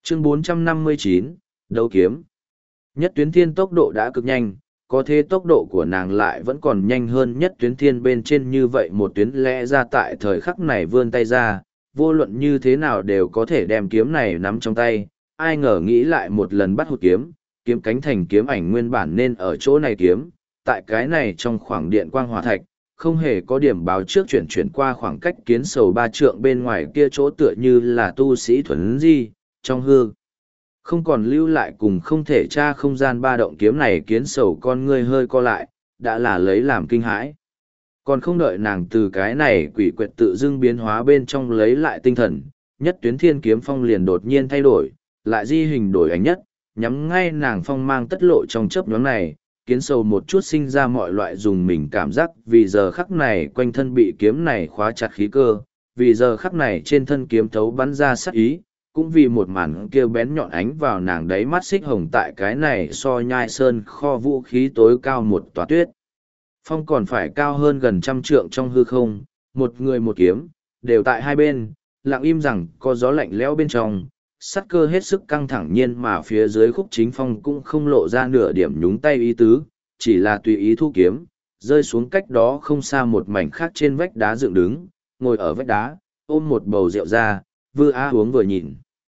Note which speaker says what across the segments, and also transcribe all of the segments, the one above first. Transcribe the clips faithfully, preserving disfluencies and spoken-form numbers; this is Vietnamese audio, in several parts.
Speaker 1: Chương bốn trăm năm mươi chín, Đấu kiếm. Nhất tuyến thiên tốc độ đã cực nhanh, có thế tốc độ của nàng lại vẫn còn nhanh hơn nhất tuyến thiên bên trên như vậy một tuyến lẽ ra tại thời khắc này vươn tay ra, vô luận như thế nào đều có thể đem kiếm này nắm trong tay, ai ngờ nghĩ lại một lần bắt hụt kiếm, kiếm cánh thành kiếm ảnh nguyên bản nên ở chỗ này kiếm, tại cái này trong khoảng điện quang hỏa thạch, không hề có điểm báo trước chuyển chuyển qua khoảng cách kiến sầu ba trượng bên ngoài kia chỗ tựa như là tu sĩ thuần di, trong hư. Không còn lưu lại cùng không thể tra không gian ba động kiếm này kiến sầu con ngươi hơi co lại, đã là lấy làm kinh hãi. Còn không đợi nàng từ cái này quỷ quyệt tự dưng biến hóa bên trong lấy lại tinh thần, nhất tuyến thiên kiếm phong liền đột nhiên thay đổi, lại di hình đổi ánh nhất, nhắm ngay nàng phong mang tất lộ trong chớp nhoáng này, kiến sầu một chút sinh ra mọi loại dùng mình cảm giác vì giờ khắc này quanh thân bị kiếm này khóa chặt khí cơ, vì giờ khắc này trên thân kiếm thấu bắn ra sắc ý, cũng vì một màn kia bén nhọn ánh vào nàng đáy mắt xích hồng tại cái này so nhai sơn kho vũ khí tối cao một tòa tuyết. Phong còn phải cao hơn gần trăm trượng trong hư không, một người một kiếm, đều tại hai bên, lặng im rằng có gió lạnh lẽo bên trong, sắt cơ hết sức căng thẳng nhiên mà phía dưới khúc chính phong cũng không lộ ra nửa điểm nhúng tay ý tứ, chỉ là tùy ý thu kiếm, rơi xuống cách đó không xa một mảnh khác trên vách đá dựng đứng, ngồi ở vách đá, ôm một bầu rượu ra, vừa á uống vừa nhìn.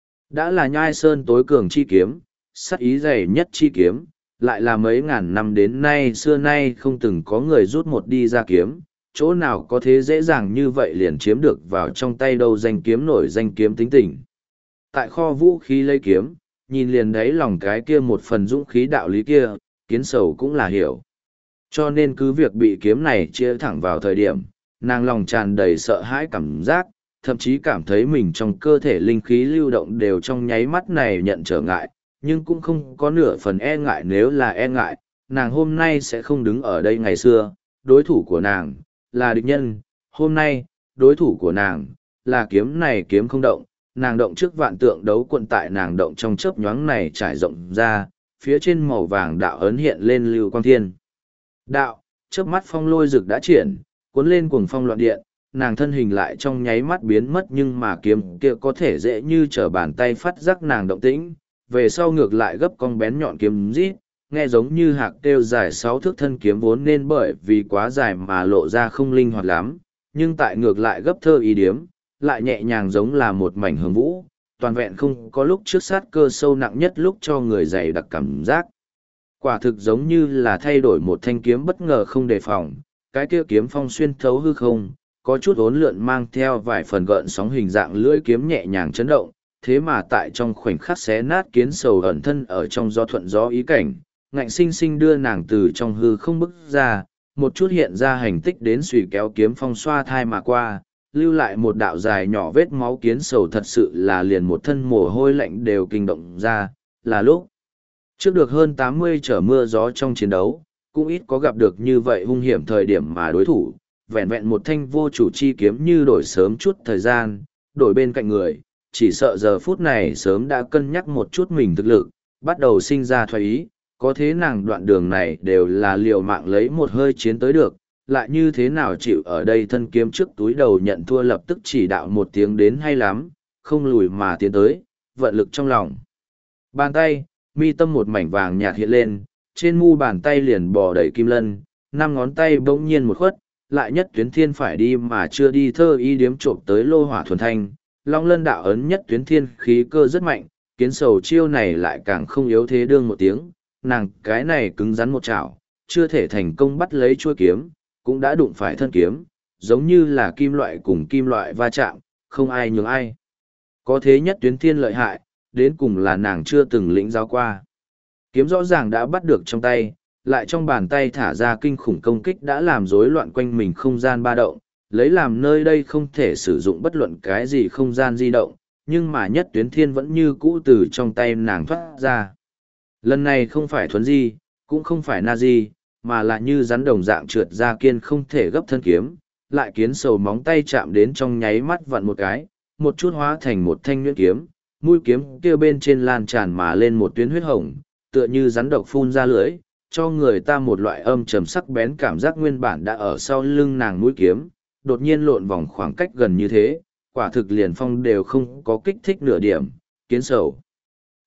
Speaker 1: Đã là nhai sơn tối cường chi kiếm, sắt ý dày nhất chi kiếm, lại là mấy ngàn năm đến nay xưa nay không từng có người rút một đi ra kiếm, chỗ nào có thế dễ dàng như vậy liền chiếm được vào trong tay đâu danh kiếm nổi danh kiếm tính tình. Tại kho vũ khí lấy kiếm, nhìn liền đấy lòng cái kia một phần dũng khí đạo lý kia, kiến sầu cũng là hiểu. Cho nên cứ việc bị kiếm này chia thẳng vào thời điểm, nàng lòng tràn đầy sợ hãi cảm giác, thậm chí cảm thấy mình trong cơ thể linh khí lưu động đều trong nháy mắt này nhận trở ngại, nhưng cũng không có nửa phần e ngại nếu là e ngại, nàng hôm nay sẽ không đứng ở đây ngày xưa, đối thủ của nàng, là địch nhân, hôm nay, đối thủ của nàng, là kiếm này kiếm không động, nàng động trước vạn tượng đấu quận tại nàng động trong chớp nhoáng này trải rộng ra, phía trên màu vàng đạo ấn hiện lên lưu quang thiên. Đạo, chớp mắt phong lôi rực đã triển, cuốn lên cuồng phong loạn điện, nàng thân hình lại trong nháy mắt biến mất nhưng mà kiếm kia có thể dễ như trở bàn tay phát giác nàng động tĩnh, về sau ngược lại gấp cong bén nhọn kiếm rít, nghe giống như hạc kêu dài sáu thước thân kiếm vốn nên bởi vì quá dài mà lộ ra không linh hoạt lắm, nhưng tại ngược lại gấp thơ ý điếm, lại nhẹ nhàng giống là một mảnh hương vũ, toàn vẹn không có lúc trước sát cơ sâu nặng nhất lúc cho người dày đặc cảm giác. Quả thực giống như là thay đổi một thanh kiếm bất ngờ không đề phòng, cái kia kiếm phong xuyên thấu hư không, có chút uốn lượn mang theo vài phần gợn sóng hình dạng lưỡi kiếm nhẹ nhàng chấn động, thế mà tại trong khoảnh khắc xé nát kiến sầu ẩn thân ở trong gió thuận gió ý cảnh, ngạnh sinh sinh đưa nàng từ trong hư không bức ra, một chút hiện ra hành tích đến suy kéo kiếm phong xoa thai mà qua, lưu lại một đạo dài nhỏ vết máu kiến sầu thật sự là liền một thân mồ hôi lạnh đều kinh động ra, là lúc trước được hơn tám mươi trở mưa gió trong chiến đấu, cũng ít có gặp được như vậy hung hiểm thời điểm mà đối thủ, vẹn vẹn một thanh vô chủ chi kiếm như đổi sớm chút thời gian, đổi bên cạnh người, chỉ sợ giờ phút này sớm đã cân nhắc một chút mình thực lực, bắt đầu sinh ra thoái ý, có thế nàng đoạn đường này đều là liều mạng lấy một hơi chiến tới được, lại như thế nào chịu ở đây thân kiếm trước túi đầu nhận thua lập tức chỉ đạo một tiếng đến hay lắm, không lùi mà tiến tới, vận lực trong lòng. Bàn tay, mi tâm một mảnh vàng nhạt hiện lên, trên mu bàn tay liền bò đầy kim lân, năm ngón tay bỗng nhiên một khuất, lại nhất tuyến thiên phải đi mà chưa đi thơ ý điếm trộm tới lô hỏa thuần thanh, long lân đạo ấn nhất tuyến thiên khí cơ rất mạnh, kiến sầu chiêu này lại càng không yếu thế đương một tiếng, nàng cái này cứng rắn một chảo, chưa thể thành công bắt lấy chuôi kiếm, cũng đã đụng phải thân kiếm, giống như là kim loại cùng kim loại va chạm, không ai nhường ai. Có thế nhất tuyến thiên lợi hại, đến cùng là nàng chưa từng lĩnh giáo qua. Kiếm rõ ràng đã bắt được trong tay, lại trong bàn tay thả ra kinh khủng công kích đã làm rối loạn quanh mình không gian ba động, lấy làm nơi đây không thể sử dụng bất luận cái gì không gian di động, nhưng mà nhất tuyến thiên vẫn như cũ từ trong tay nàng thoát ra. Lần này không phải thuấn di, cũng không phải na di, mà là như rắn đồng dạng trượt ra kiên không thể gấp thân kiếm, lại kiến sầu móng tay chạm đến trong nháy mắt vặn một cái, một chút hóa thành một thanh nhuyễn kiếm, mũi kiếm kia bên trên lan tràn mà lên một tuyến huyết hồng, tựa như rắn độc phun ra lưỡi, cho người ta một loại âm trầm sắc bén cảm giác nguyên bản đã ở sau lưng nàng mũi kiếm, đột nhiên lộn vòng khoảng cách gần như thế, quả thực liền phong đều không có kích thích nửa điểm, kiến sầu.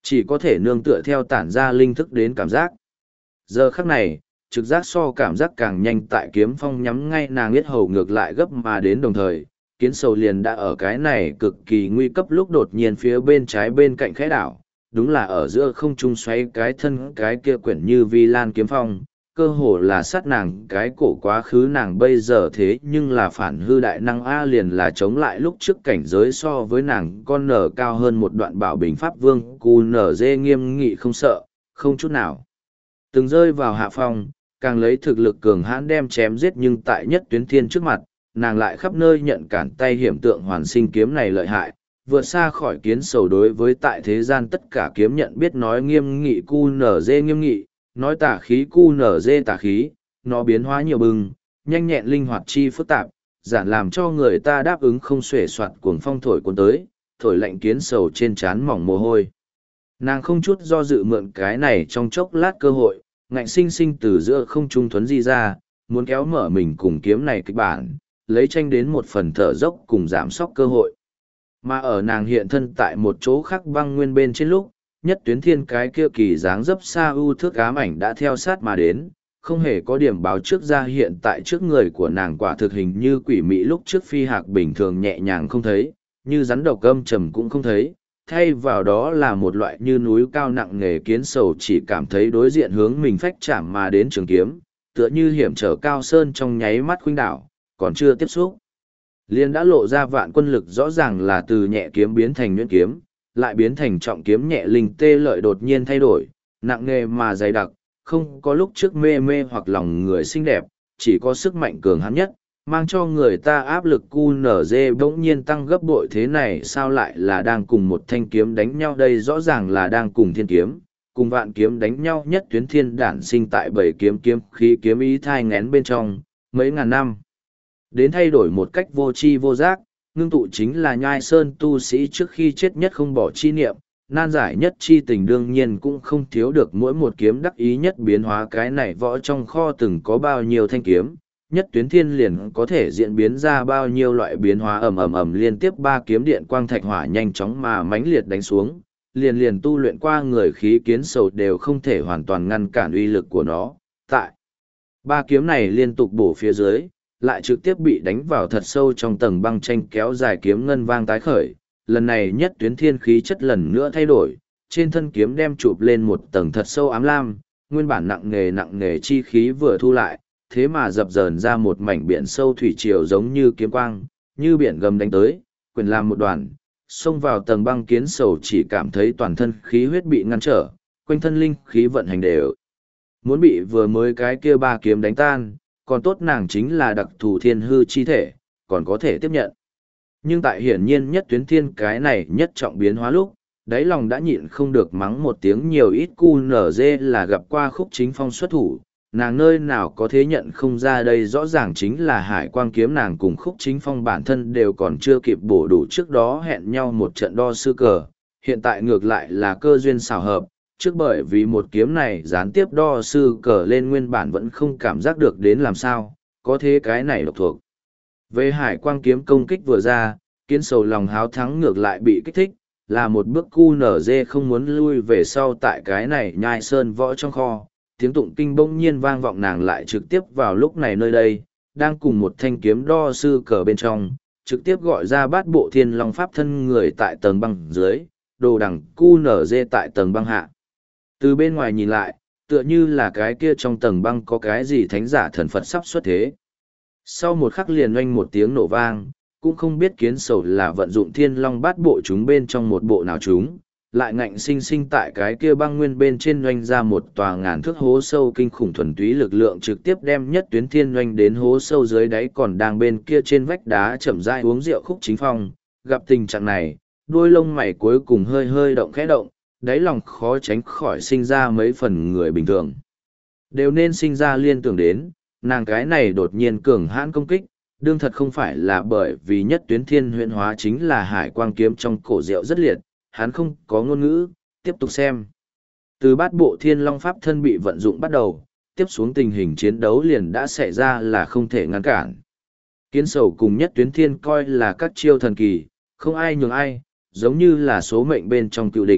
Speaker 1: Chỉ có thể nương tựa theo tản ra linh thức đến cảm giác. Giờ khắc này, trực giác so cảm giác càng nhanh tại kiếm phong nhắm ngay nàng yết hầu ngược lại gấp mà đến đồng thời, kiến sầu liền đã ở cái này cực kỳ nguy cấp lúc đột nhiên phía bên trái bên cạnh khẽ đảo, đúng là ở giữa không trung xoay cái thân cái kia quyển như vi lan kiếm phong, cơ hồ là sát nàng cái cổ quá khứ nàng bây giờ thế nhưng là phản hư đại năng A liền là chống lại lúc trước cảnh giới so với nàng con nở cao hơn một đoạn bảo bình pháp vương cù nở dê nghiêm nghị không sợ, không chút nào. Từng rơi vào hạ phong, càng lấy thực lực cường hãn đem chém giết nhưng tại nhất tuyến thiên trước mặt, nàng lại khắp nơi nhận cản tay hiểm tượng hoàn sinh kiếm này lợi hại, vượt xa khỏi kiến sầu đối với tại thế gian tất cả kiếm nhận biết nói nghiêm nghị cu nở dê nghiêm nghị, nói tả khí cu nở dê tả khí, nó biến hóa nhiều bừng, nhanh nhẹn linh hoạt chi phức tạp, giản làm cho người ta đáp ứng không xuể soạt cuồng phong thổi cuốn tới, thổi lạnh kiến sầu trên trán mỏng mồ hôi. Nàng không chút do dự mượn cái này trong chốc lát cơ hội, ngạnh sinh sinh từ giữa không trung thuấn di ra, muốn kéo mở mình cùng kiếm này kịch bản, lấy tranh đến một phần thở dốc cùng giảm sóc cơ hội. Mà ở nàng hiện thân tại một chỗ khác băng nguyên bên trên lúc, nhất tuyến thiên cái kia kỳ dáng dấp xa ưu thước ám ảnh đã theo sát mà đến, không hề có điểm báo trước ra hiện tại trước người của nàng quả thực hình như quỷ mị lúc trước phi hạc bình thường nhẹ nhàng không thấy, như rắn độc âm trầm cũng không thấy, thay vào đó là một loại như núi cao nặng nề kiến sầu chỉ cảm thấy đối diện hướng mình phách chạm mà đến trường kiếm, tựa như hiểm trở cao sơn trong nháy mắt khuynh đảo, còn chưa tiếp xúc. Liên đã lộ ra vạn quân lực rõ ràng là từ nhẹ kiếm biến thành nhuyễn kiếm, lại biến thành trọng kiếm nhẹ linh tê lợi đột nhiên thay đổi, nặng nề mà dày đặc, không có lúc trước mê mê hoặc lòng người xinh đẹp, chỉ có sức mạnh cường hãn nhất, mang cho người ta áp lực cu nở dê bỗng nhiên tăng gấp bội thế này sao lại là đang cùng một thanh kiếm đánh nhau đây rõ ràng là đang cùng thiên kiếm, cùng vạn kiếm đánh nhau nhất tuyến thiên đản sinh tại bảy kiếm kiếm khí kiếm ý thai ngén bên trong, mấy ngàn năm. Đến thay đổi một cách vô tri vô giác, ngưng tụ chính là nhai sơn tu sĩ trước khi chết nhất không bỏ chi niệm, nan giải nhất chi tình đương nhiên cũng không thiếu được mỗi một kiếm đắc ý nhất biến hóa cái này võ trong kho từng có bao nhiêu thanh kiếm, nhất tuyến thiên liền có thể diễn biến ra bao nhiêu loại biến hóa ầm ầm ầm liên tiếp ba kiếm điện quang thạch hỏa nhanh chóng mà mãnh liệt đánh xuống, liền liền tu luyện qua người khí kiến sầu đều không thể hoàn toàn ngăn cản uy lực của nó. Tại ba kiếm này liên tục bổ phía dưới, lại trực tiếp bị đánh vào thật sâu trong tầng băng tranh kéo dài kiếm ngân vang tái khởi. Lần này nhất tuyến thiên khí chất lần nữa thay đổi, trên thân kiếm đem chụp lên một tầng thật sâu ám lam, nguyên bản nặng nề nặng nề chi khí vừa thu lại, thế mà dập dờn ra một mảnh biển sâu thủy triều giống như kiếm quang, như biển gầm đánh tới, quyền làm một đoàn, xông vào tầng băng kiến sầu chỉ cảm thấy toàn thân khí huyết bị ngăn trở, quanh thân linh khí vận hành đều. Muốn bị vừa mới cái kia ba kiếm đánh tan, còn tốt nàng chính là đặc thù thiên hư chi thể, còn có thể tiếp nhận. Nhưng tại hiển nhiên nhất tuyến thiên cái này nhất trọng biến hóa lúc, đáy lòng đã nhịn không được mắng một tiếng nhiều ít cu nở dê là gặp qua khúc chính phong xuất thủ, nàng nơi nào có thế nhận không ra đây rõ ràng chính là hải quang kiếm nàng cùng khúc chính phong bản thân đều còn chưa kịp bổ đủ trước đó hẹn nhau một trận đo sư cờ, hiện tại ngược lại là cơ duyên xào hợp, trước bởi vì một kiếm này gián tiếp đo sư cờ lên nguyên bản vẫn không cảm giác được đến làm sao, có thế cái này độc thuộc. Về hải quang kiếm công kích vừa ra, kiến sầu lòng háo thắng ngược lại bị kích thích, là một bước cu nở dê không muốn lui về sau tại cái này nhai sơn võ trong kho, tiếng tụng kinh bỗng nhiên vang vọng nàng lại trực tiếp vào lúc này nơi đây, đang cùng một thanh kiếm đo sư cờ bên trong, trực tiếp gọi ra bát bộ thiên long pháp thân người tại tầng băng dưới, đồ đằng cu nở dê tại tầng băng hạ. Từ bên ngoài nhìn lại, tựa như là cái kia trong tầng băng có cái gì thánh giả thần Phật sắp xuất thế. Sau một khắc liền oanh một tiếng nổ vang, cũng không biết kiến sầu là vận dụng thiên long bát bộ chúng bên trong một bộ nào chúng, lại ngạnh sinh sinh tại cái kia băng nguyên bên trên oanh ra một tòa ngàn thước hố sâu kinh khủng thuần túy lực lượng trực tiếp đem nhất tuyến thiên oanh đến hố sâu dưới đáy còn đang bên kia trên vách đá chậm rãi uống rượu khúc chính phong, gặp tình trạng này, đuôi lông mày cuối cùng hơi hơi động khẽ động, đáy lòng khó tránh khỏi sinh ra mấy phần người bình thường. Đều nên sinh ra liên tưởng đến, nàng cái này đột nhiên cường hãn công kích, đương thật không phải là bởi vì nhất tuyến thiên huyện hóa chính là hải quang kiếm trong cổ rượu rất liệt, hắn không có ngôn ngữ, tiếp tục xem. Từ bát bộ thiên long pháp thân bị vận dụng bắt đầu, tiếp xuống tình hình chiến đấu liền đã xảy ra là không thể ngăn cản. Kiến sầu cùng nhất tuyến thiên coi là các chiêu thần kỳ, không ai nhường ai, giống như là số mệnh bên trong cựu địch,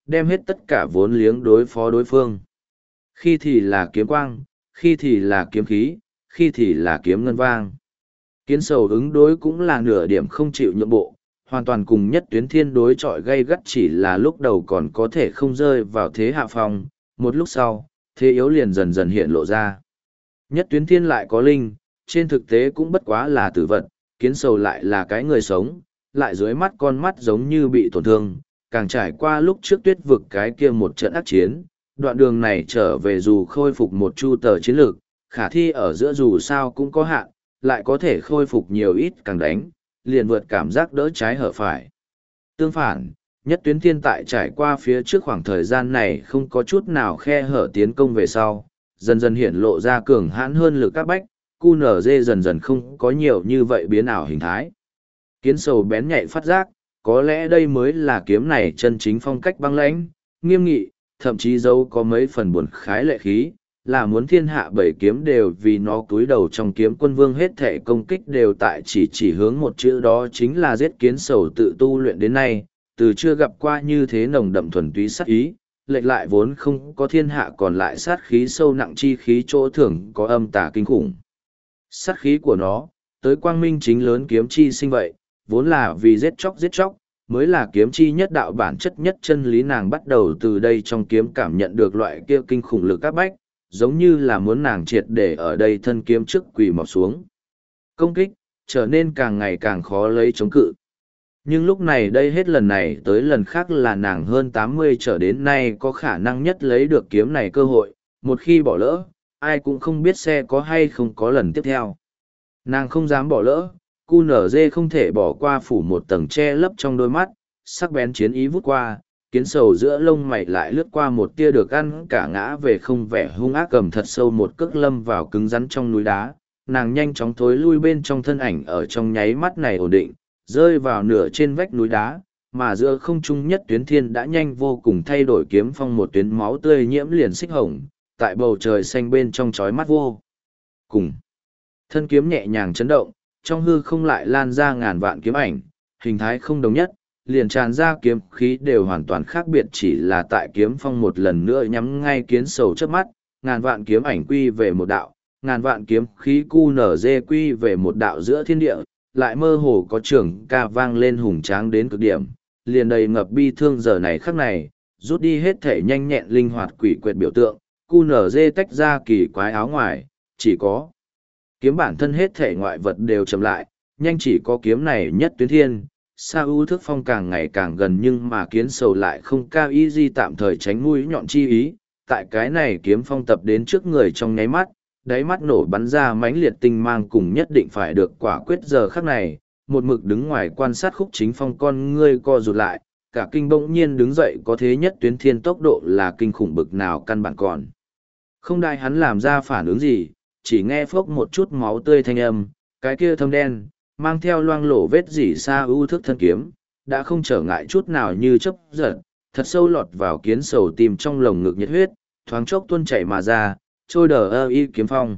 Speaker 1: đem hết tất cả vốn liếng đối phó đối phương. Khi thì là kiếm quang, khi thì là kiếm khí, khi thì là kiếm ngân vang. Kiến sầu ứng đối cũng là nửa điểm không chịu nhượng bộ, hoàn toàn cùng Nhất Tuyến Thiên đối chọi gay gắt, chỉ là lúc đầu còn có thể không rơi vào thế hạ phong, một lúc sau, thế yếu liền dần dần hiện lộ ra. Nhất Tuyến Thiên lại có linh, trên thực tế cũng bất quá là tử vật, kiến sầu lại là cái người sống, lại dưới mắt con mắt giống như bị tổn thương, càng trải qua lúc trước tuyết vực cái kia một trận ác chiến, đoạn đường này trở về dù khôi phục một chu tờ chiến lược, khả thi ở giữa dù sao cũng có hạn, lại có thể khôi phục nhiều ít càng đánh, liền vượt cảm giác đỡ trái hở phải. Tương phản, Nhất Tuyến Thiên tại trải qua phía trước khoảng thời gian này không có chút nào khe hở tiến công về sau, dần dần hiện lộ ra cường hãn hơn lực các bách, cu nở dê dần dần không có nhiều như vậy biến ảo hình thái. Kiến sầu bén nhạy phát giác, có lẽ đây mới là kiếm này chân chính phong cách băng lãnh, nghiêm nghị, thậm chí dấu có mấy phần buồn khái lệ khí, là muốn thiên hạ bảy kiếm đều vì nó cúi đầu trong kiếm quân vương hết thể công kích đều tại chỉ chỉ hướng một chữ, đó chính là giết. Kiến sầu tự tu luyện đến nay, từ chưa gặp qua như thế nồng đậm thuần túy sát ý, lệch lại vốn không có thiên hạ còn lại sát khí sâu nặng chi khí chỗ thường có âm tà kinh khủng. Sát khí của nó, tới quang minh chính lớn kiếm chi sinh vậy, vốn là vì giết chóc giết chóc, mới là kiếm chi nhất đạo bản chất nhất chân lý. Nàng bắt đầu từ đây trong kiếm cảm nhận được loại kia kinh khủng lực áp bách, giống như là muốn nàng triệt để ở đây thân kiếm trước quỳ mọp xuống. Công kích, trở nên càng ngày càng khó lấy chống cự. Nhưng lúc này đây hết lần này tới lần khác là nàng hơn tám mươi trở đến nay có khả năng nhất lấy được kiếm này cơ hội, một khi bỏ lỡ, ai cũng không biết sẽ có hay không có lần tiếp theo. Nàng không dám bỏ lỡ, cu nở dê không thể bỏ qua phủ một tầng che lấp trong đôi mắt, sắc bén chiến ý vút qua, kiến sầu giữa lông mày lại lướt qua một tia được ăn cả ngã về không vẻ hung ác, cầm thật sâu một cước lâm vào cứng rắn trong núi đá. Nàng nhanh chóng thối lui bên trong thân ảnh ở trong nháy mắt này ổn định, rơi vào nửa trên vách núi đá, mà giữa không trung Nhất Tuyến Thiên đã nhanh vô cùng thay đổi kiếm phong, một tuyến máu tươi nhiễm liền xích hồng, tại bầu trời xanh bên trong chói mắt vô cùng. Thân kiếm nhẹ nhàng chấn động, trong hư không lại lan ra ngàn vạn kiếm ảnh, hình thái không đồng nhất, liền tràn ra kiếm khí đều hoàn toàn khác biệt, chỉ là tại kiếm phong một lần nữa nhắm ngay kiến sầu trước mắt, ngàn vạn kiếm ảnh quy về một đạo, ngàn vạn kiếm khí cu nở dê quy về một đạo giữa thiên địa, lại mơ hồ có trường ca vang lên hùng tráng đến cực điểm, liền đầy ngập bi thương. Giờ này khắc này, rút đi hết thể nhanh nhẹn linh hoạt quỷ quyệt biểu tượng, cu nở dê tách ra kỳ quái áo ngoài, chỉ có kiếm bản thân hết thể ngoại vật đều chậm lại, nhanh chỉ có kiếm này Nhất Tuyến Thiên. Sa ưu thức phong càng ngày càng gần, nhưng mà kiến sầu lại không cao ý gì tạm thời tránh mũi nhọn chi ý, tại cái này kiếm phong tập đến trước người trong nháy mắt, đáy mắt nổ bắn ra mãnh liệt tinh mang, cùng nhất định phải được quả quyết. Giờ khắc này, một mực đứng ngoài quan sát Khúc Chính Phong con ngươi co rụt lại, cả kinh bỗng nhiên đứng dậy, có thế Nhất Tuyến Thiên tốc độ là kinh khủng bực nào căn bản còn không đai hắn làm ra phản ứng gì, chỉ nghe phốc một chút máu tươi thanh âm, cái kia thâm đen mang theo loang lổ vết dỉ Sa ưu thức thân kiếm đã không trở ngại chút nào như chớp giật, thật sâu lọt vào kiến sầu tim trong lồng ngực, nhiệt huyết thoáng chốc tuôn chảy mà ra, trôi đờ ơ y kiếm phong.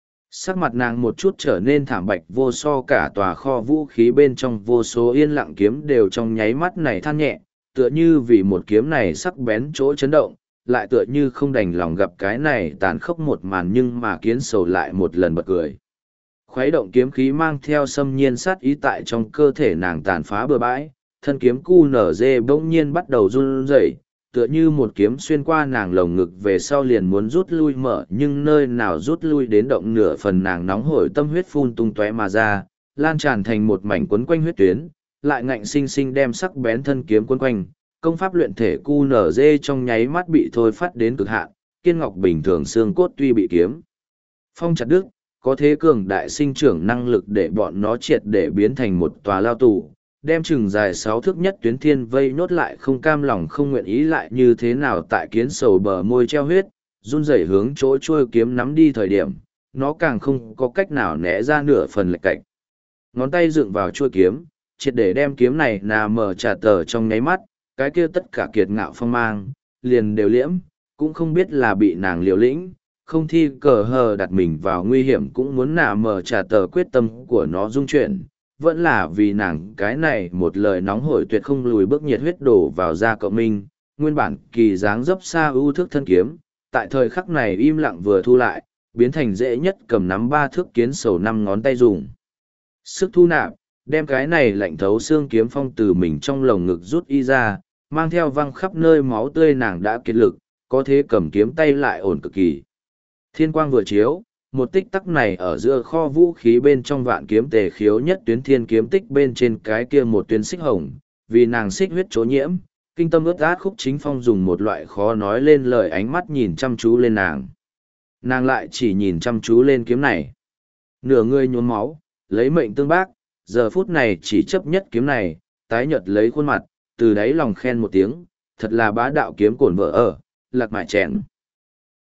Speaker 1: Sắc mặt nàng một chút trở nên thảm bạch vô so, cả tòa kho vũ khí bên trong vô số yên lặng kiếm đều trong nháy mắt này than nhẹ, tựa như vì một kiếm này sắc bén chỗ chấn động, lại tựa như không đành lòng gặp cái này tàn khốc một màn. Nhưng mà kiến sầu lại một lần bật cười. Khuấy động kiếm khí mang theo xâm nhiên sát ý tại trong cơ thể nàng tàn phá bừa bãi, thân kiếm cu nở dê bỗng nhiên bắt đầu run rẩy, tựa như một kiếm xuyên qua nàng lồng ngực về sau liền muốn rút lui mở, nhưng nơi nào rút lui đến động nửa phần, nàng nóng hổi tâm huyết phun tung tóe mà ra, lan tràn thành một mảnh quấn quanh huyết tuyến, lại ngạnh sinh sinh đem sắc bén thân kiếm quấn quanh. Công pháp luyện thể cu nở dê trong nháy mắt bị thôi phát đến cực hạn, kiên ngọc bình thường xương cốt tuy bị kiếm phong chặt đứt, có thế cường đại sinh trưởng năng lực để bọn nó triệt để biến thành một tòa lao tù, đem chừng dài sáu thước Nhất Tuyến Thiên vây nốt lại, không cam lòng không nguyện ý lại như thế nào. Tại kiến sầu bờ môi treo huyết, run rẩy hướng chỗ trôi kiếm nắm đi thời điểm, nó càng không có cách nào né ra nửa phần lệch cạnh. Ngón tay dựng vào chuôi kiếm, triệt để đem kiếm này nà mở trả tờ trong nháy mắt, cái kia tất cả kiệt ngạo phong mang, liền đều liễm, cũng không biết là bị nàng liều lĩnh, không thi cờ hờ đặt mình vào nguy hiểm cũng muốn nà mở trả tờ quyết tâm của nó dung chuyển, vẫn là vì nàng cái này một lời nóng hổi tuyệt không lùi bước nhiệt huyết đổ vào da cậu minh, nguyên bản kỳ dáng dấp xa ưu thước thân kiếm, tại thời khắc này im lặng vừa thu lại, biến thành dễ nhất cầm nắm ba thước kiến sầu năm ngón tay dùng. Sức thu nạp, đem cái này lạnh thấu xương kiếm phong từ mình trong lồng ngực rút y ra, mang theo văng khắp nơi máu tươi nàng đã kiệt lực, có thế cầm kiếm tay lại ổn cực kỳ. Thiên quang vừa chiếu, một tích tắc này ở giữa kho vũ khí bên trong vạn kiếm tề khiếu nhất tuyến thiên kiếm tích bên trên cái kia một tuyến xích hồng, vì nàng xích huyết chỗ nhiễm, kinh tâm ướt át Khúc Chính Phong dùng một loại khó nói lên lời ánh mắt nhìn chăm chú lên nàng. Nàng lại chỉ nhìn chăm chú lên kiếm này. Nửa người nhuốm máu, lấy mệnh tương bác, giờ phút này chỉ chấp nhất kiếm này, tái nhợt lấy khuôn mặt, từ đáy lòng khen một tiếng, thật là bá đạo kiếm cổn vợ ở, lạc mại chèn.